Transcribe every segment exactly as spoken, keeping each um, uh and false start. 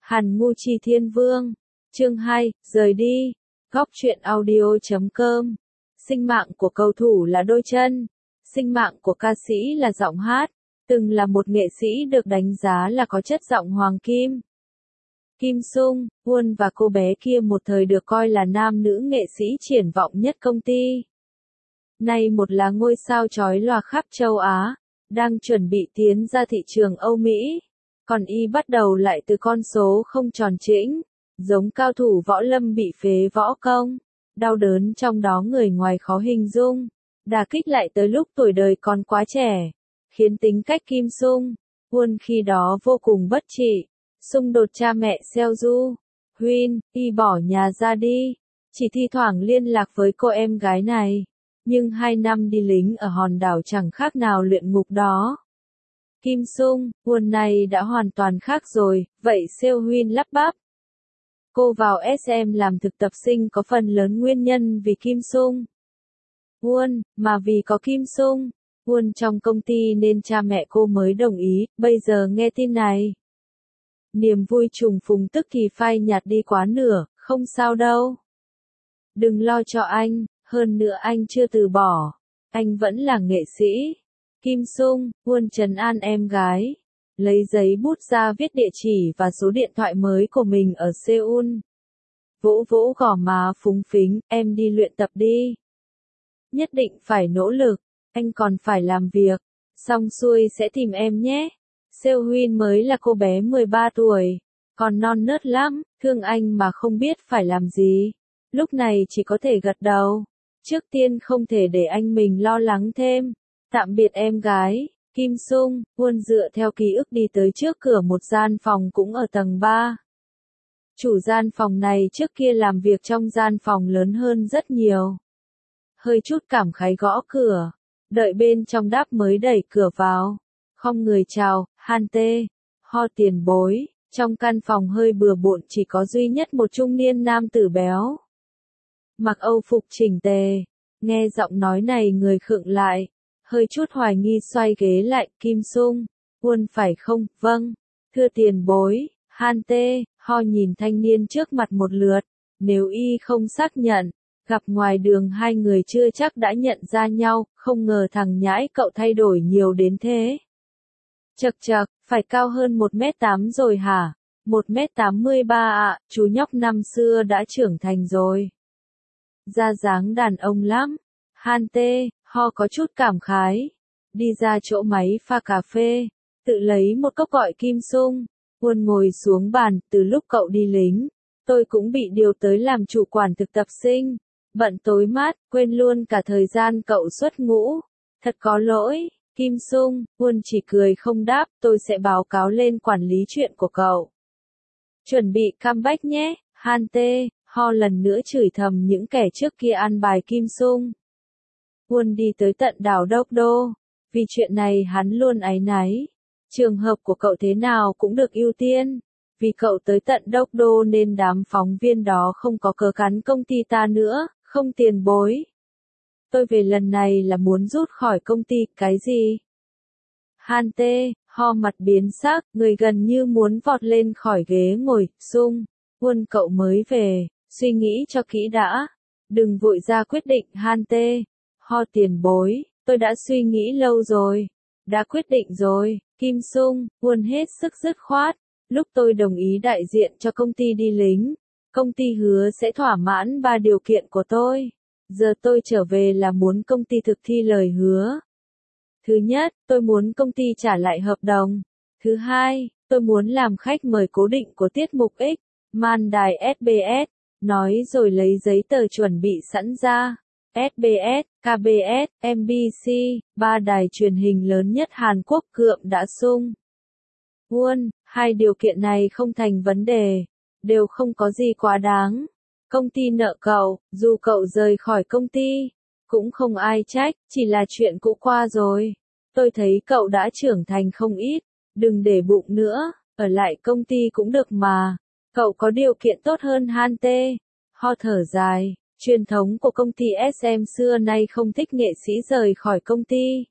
Hàn Ngu Chi Thiên Vương. Chương hai, rời đi. Góc truyện audio chấm com. Sinh mạng của cầu thủ là đôi chân. Sinh mạng của ca sĩ là giọng hát. Từng là một nghệ sĩ được đánh giá là có chất giọng hoàng kim. Kim Sung, Won và cô bé kia một thời được coi là nam nữ nghệ sĩ triển vọng nhất công ty. Nay một là ngôi sao chói lòa khắp châu Á, đang chuẩn bị tiến ra thị trường Âu Mỹ. Còn y bắt đầu lại từ con số không tròn chỉnh, giống cao thủ võ lâm bị phế võ công. Đau đớn trong đó người ngoài khó hình dung. Đả kích lại tới lúc tuổi đời còn quá trẻ, khiến tính cách Kim Sung, Won khi đó vô cùng bất trị. Xung đột cha mẹ Seoju, Huyên, y bỏ nhà ra đi, chỉ thi thoảng liên lạc với cô em gái này. Nhưng hai năm đi lính ở hòn đảo chẳng khác nào luyện ngục đó. Kim Sung, Won này đã hoàn toàn khác rồi, vậy Seo Huyên lắp bắp. Cô vào ét em làm thực tập sinh có phần lớn nguyên nhân vì Kim Sung. Won, mà vì có Kim Sung, Won trong công ty nên cha mẹ cô mới đồng ý, bây giờ nghe tin này. Niềm vui trùng phùng tức thì phai nhạt đi quá nửa, không sao đâu. Đừng lo cho anh, hơn nữa anh chưa từ bỏ, anh vẫn là nghệ sĩ. Kim Sung, Won trấn an em gái, lấy giấy bút ra viết địa chỉ và số điện thoại mới của mình ở Seoul. Vỗ vỗ gò má phúng phính, em đi luyện tập đi. Nhất định phải nỗ lực, anh còn phải làm việc, xong xuôi sẽ tìm em nhé. Seo Huyên mới là cô bé mười ba tuổi, còn non nớt lắm, thương anh mà không biết phải làm gì. Lúc này chỉ có thể gật đầu. Trước tiên không thể để anh mình lo lắng thêm. Tạm biệt em gái. Kim Sung, Won dựa theo ký ức đi tới trước cửa một gian phòng cũng ở tầng ba. Chủ gian phòng này trước kia làm việc trong gian phòng lớn hơn rất nhiều. Hơi chút cảm khái gõ cửa, đợi bên trong đáp mới đẩy cửa vào. Không người chào, Han Tê, ho tiền bối. Trong căn phòng hơi bừa bộn chỉ có duy nhất một trung niên nam tử béo. Mặc âu phục chỉnh tề, nghe giọng nói này người khựng lại, hơi chút hoài nghi xoay ghế lại. Kim Sung, Won phải không? Vâng, thưa tiền bối. Han Tê, ho nhìn thanh niên trước mặt một lượt, nếu y không xác nhận, gặp ngoài đường hai người chưa chắc đã nhận ra nhau, không ngờ thằng nhãi cậu thay đổi nhiều đến thế. Chậc chậc, phải cao hơn một mét tám rồi hả? một mét tám mươi ba ạ, chú nhóc năm xưa đã trưởng thành rồi. Da dáng đàn ông lắm. Han Tê, ho có chút cảm khái. Đi ra chỗ máy pha cà phê, tự lấy một cốc gọi Kim Sung. Won ngồi xuống bàn, từ lúc cậu đi lính, tôi cũng bị điều tới làm chủ quản thực tập sinh. Bận tối mát, quên luôn cả thời gian cậu xuất ngũ. Thật có lỗi. Kim Sung, Won chỉ cười không đáp, tôi sẽ báo cáo lên quản lý chuyện của cậu. Chuẩn bị comeback nhé. Han Tê, ho lần nữa chửi thầm những kẻ trước kia ăn bài Kim Sung. Won đi tới tận đảo Đốc Đô. Vì chuyện này hắn luôn áy náy. Trường hợp của cậu thế nào cũng được ưu tiên. Vì cậu tới tận Đốc Đô nên đám phóng viên đó không có cớ cắn công ty ta nữa, không tiền bối. Tôi về lần này là muốn rút khỏi công ty, cái gì? Han Tê, ho mặt biến sắc, người gần như muốn vọt lên khỏi ghế ngồi. Sung, Won cậu mới về, suy nghĩ cho kỹ đã. Đừng vội ra quyết định. Han Tê, ho tiền bối, tôi đã suy nghĩ lâu rồi. Đã quyết định rồi. Kim Sung, Won hết sức dứt khoát. Lúc tôi đồng ý đại diện cho công ty đi lính, công ty hứa sẽ thỏa mãn ba điều kiện của tôi. Giờ tôi trở về là muốn công ty thực thi lời hứa. Thứ nhất, tôi muốn công ty trả lại hợp đồng. Thứ hai, tôi muốn làm khách mời cố định của tiết mục X, màn đài ét bê ét. Nói rồi lấy giấy tờ chuẩn bị sẵn ra. ét bê ét, ca bê ét, em bê xê, ba đài truyền hình lớn nhất Hàn Quốc cượm đã sung. Won, hai điều kiện này không thành vấn đề, đều không có gì quá đáng. Công ty nợ cậu, dù cậu rời khỏi công ty, cũng không ai trách, chỉ là chuyện cũ qua rồi. Tôi thấy cậu đã trưởng thành không ít, đừng để bụng nữa, ở lại công ty cũng được mà. Cậu có điều kiện tốt hơn. Han Tê, ho thở dài, truyền thống của công ty ét em xưa nay không thích nghệ sĩ rời khỏi công ty.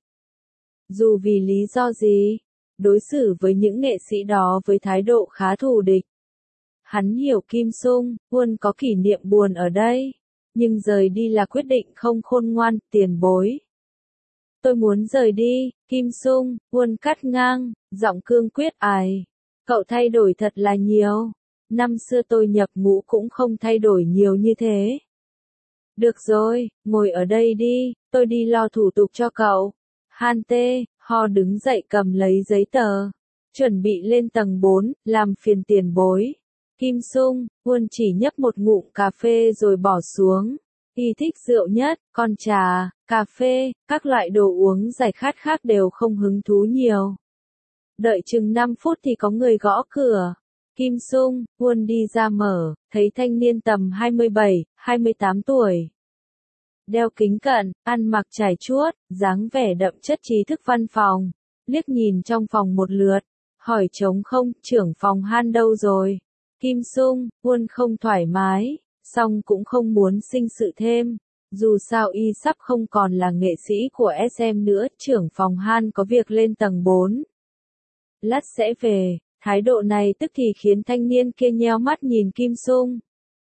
Dù vì lý do gì, đối xử với những nghệ sĩ đó với thái độ khá thù địch. Hắn hiểu Kim Sung, Won có kỷ niệm buồn ở đây. Nhưng rời đi là quyết định không khôn ngoan, tiền bối. Tôi muốn rời đi, Kim Sung, Won cắt ngang, giọng cương quyết ải. Cậu thay đổi thật là nhiều. Năm xưa tôi nhập ngũ cũng không thay đổi nhiều như thế. Được rồi, ngồi ở đây đi, tôi đi lo thủ tục cho cậu. Han Tê, Ho đứng dậy cầm lấy giấy tờ. Chuẩn bị lên tầng bốn, làm phiền tiền bối. Kim Sung, Won chỉ nhấp một ngụm cà phê rồi bỏ xuống. Y thích rượu nhất, còn trà, cà phê, các loại đồ uống giải khát khác đều không hứng thú nhiều. Đợi chừng năm phút thì có người gõ cửa. Kim Sung, Won đi ra mở, thấy thanh niên tầm hai mươi bảy, hai mươi tám tuổi. Đeo kính cận, ăn mặc trải chuốt, dáng vẻ đậm chất trí thức văn phòng. Liếc nhìn trong phòng một lượt, hỏi trống không, trưởng phòng Han đâu rồi? Kim Sung, Won không thoải mái, song cũng không muốn sinh sự thêm. Dù sao y sắp không còn là nghệ sĩ của ét em nữa, trưởng phòng Han có việc lên tầng bốn. Lát sẽ về, thái độ này tức thì khiến thanh niên kia nheo mắt nhìn Kim Sung.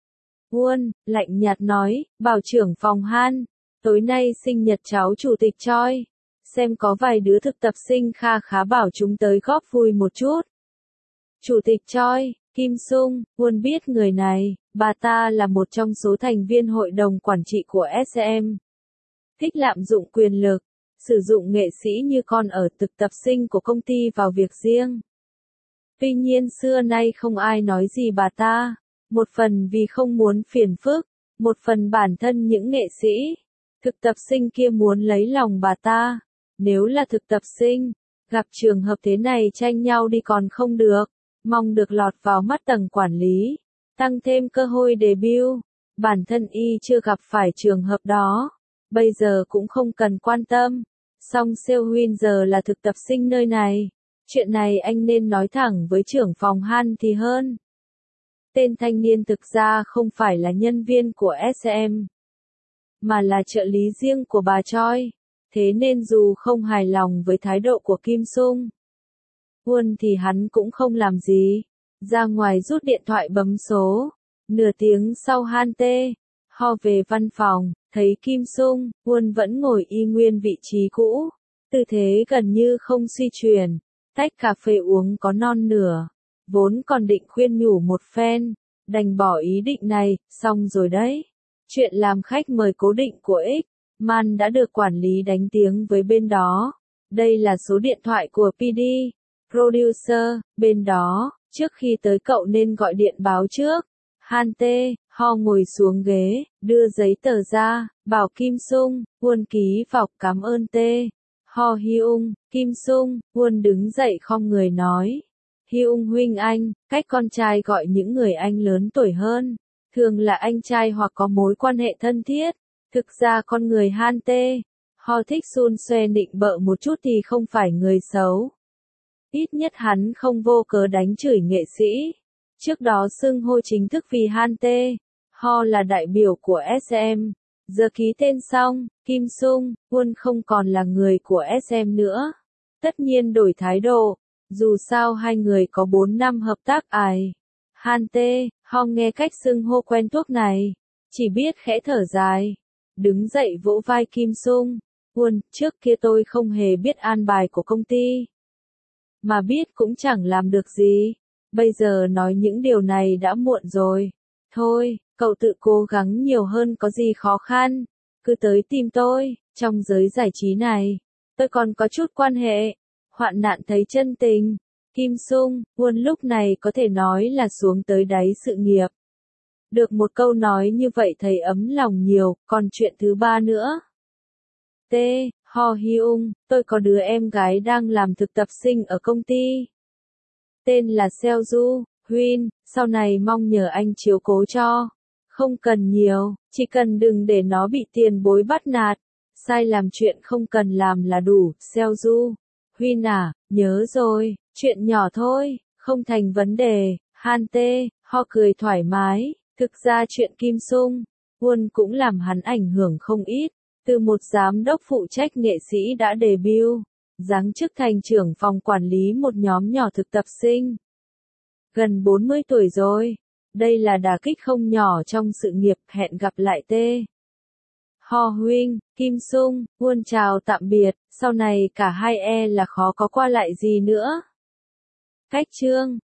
Won, lạnh nhạt nói, bảo trưởng phòng Han, tối nay sinh nhật cháu chủ tịch Choi. Xem có vài đứa thực tập sinh kha khá bảo chúng tới góp vui một chút. Chủ tịch Choi, Kim Sung, Won biết người này, bà ta là một trong số thành viên hội đồng quản trị của ét em. Thích lạm dụng quyền lực, sử dụng nghệ sĩ như con ở thực tập sinh của công ty vào việc riêng. Tuy nhiên xưa nay không ai nói gì bà ta, một phần vì không muốn phiền phức, một phần bản thân những nghệ sĩ. Thực tập sinh kia muốn lấy lòng bà ta. Nếu là thực tập sinh, gặp trường hợp thế này tranh nhau đi còn không được, mong được lọt vào mắt tầng quản lý, tăng thêm cơ hội debut. Bản thân y chưa gặp phải trường hợp đó, bây giờ cũng không cần quan tâm. Song Seo Huynh giờ là thực tập sinh nơi này, chuyện này anh nên nói thẳng với trưởng phòng Han thì hơn. Tên thanh niên thực ra không phải là nhân viên của ét em, mà là trợ lý riêng của bà Choi. Thế nên dù không hài lòng với thái độ của Kim Sung, Won thì hắn cũng không làm gì. Ra ngoài rút điện thoại bấm số. Nửa tiếng sau Han Tê, Ho về văn phòng, thấy Kim Sung, Won vẫn ngồi y nguyên vị trí cũ. Tư thế gần như không suy chuyển. Tách cà phê uống có non nửa. Vốn còn định khuyên nhủ một phen, đành bỏ ý định này, xong rồi đấy. Chuyện làm khách mời cố định của X Man đã được quản lý đánh tiếng với bên đó. Đây là số điện thoại của pê đê, producer, bên đó, trước khi tới cậu nên gọi điện báo trước. Han Tê, Ho ngồi xuống ghế, đưa giấy tờ ra, bảo Kim Sung, Won ký vào, cảm ơn Tê. Ho Hyung, Kim Sung, Won đứng dậy khom người nói. Hyung huynh anh, cách con trai gọi những người anh lớn tuổi hơn, thường là anh trai hoặc có mối quan hệ thân thiết. Thực ra con người Han Tê, Ho thích xun xoe nịnh bợ một chút thì không phải người xấu. Ít nhất hắn không vô cớ đánh chửi nghệ sĩ. Trước đó xưng hô chính thức vì Han Tê, Ho là đại biểu của ét em. Giờ ký tên xong, Kim Sung, Won không còn là người của ét em nữa. Tất nhiên đổi thái độ, dù sao hai người có bốn năm hợp tác ải. Han Tê, Ho nghe cách xưng hô quen thuộc này, chỉ biết khẽ thở dài. Đứng dậy vỗ vai Kim Sung, Won, trước kia tôi không hề biết an bài của công ty. Mà biết cũng chẳng làm được gì. Bây giờ nói những điều này đã muộn rồi. Thôi, cậu tự cố gắng nhiều hơn có gì khó khăn. Cứ tới tìm tôi, trong giới giải trí này. Tôi còn có chút quan hệ. Hoạn nạn thấy chân tình. Kim Sung, Won lúc này có thể nói là xuống tới đáy sự nghiệp. Được một câu nói như vậy thấy ấm lòng nhiều, còn chuyện thứ ba nữa. T. Ho Hyung, tôi có đứa em gái đang làm thực tập sinh ở công ty. Tên là Seoju, Huynh, sau này mong nhờ anh chiếu cố cho. Không cần nhiều, chỉ cần đừng để nó bị tiền bối bắt nạt. Sai làm chuyện không cần làm là đủ, Seoju. Huynh à, nhớ rồi, chuyện nhỏ thôi, không thành vấn đề. Han Tê, Ho cười thoải mái. Thực ra chuyện Kim Sung, Won cũng làm hắn ảnh hưởng không ít. Từ một giám đốc phụ trách nghệ sĩ đã debut, giáng chức thành trưởng phòng quản lý một nhóm nhỏ thực tập sinh. Gần bốn mươi tuổi rồi, Đây là đả kích không nhỏ trong sự nghiệp, hẹn gặp lại T. Ho Huynh, Kim Sung, muôn chào tạm biệt, sau này cả hai e là khó có qua lại gì nữa. Cách chương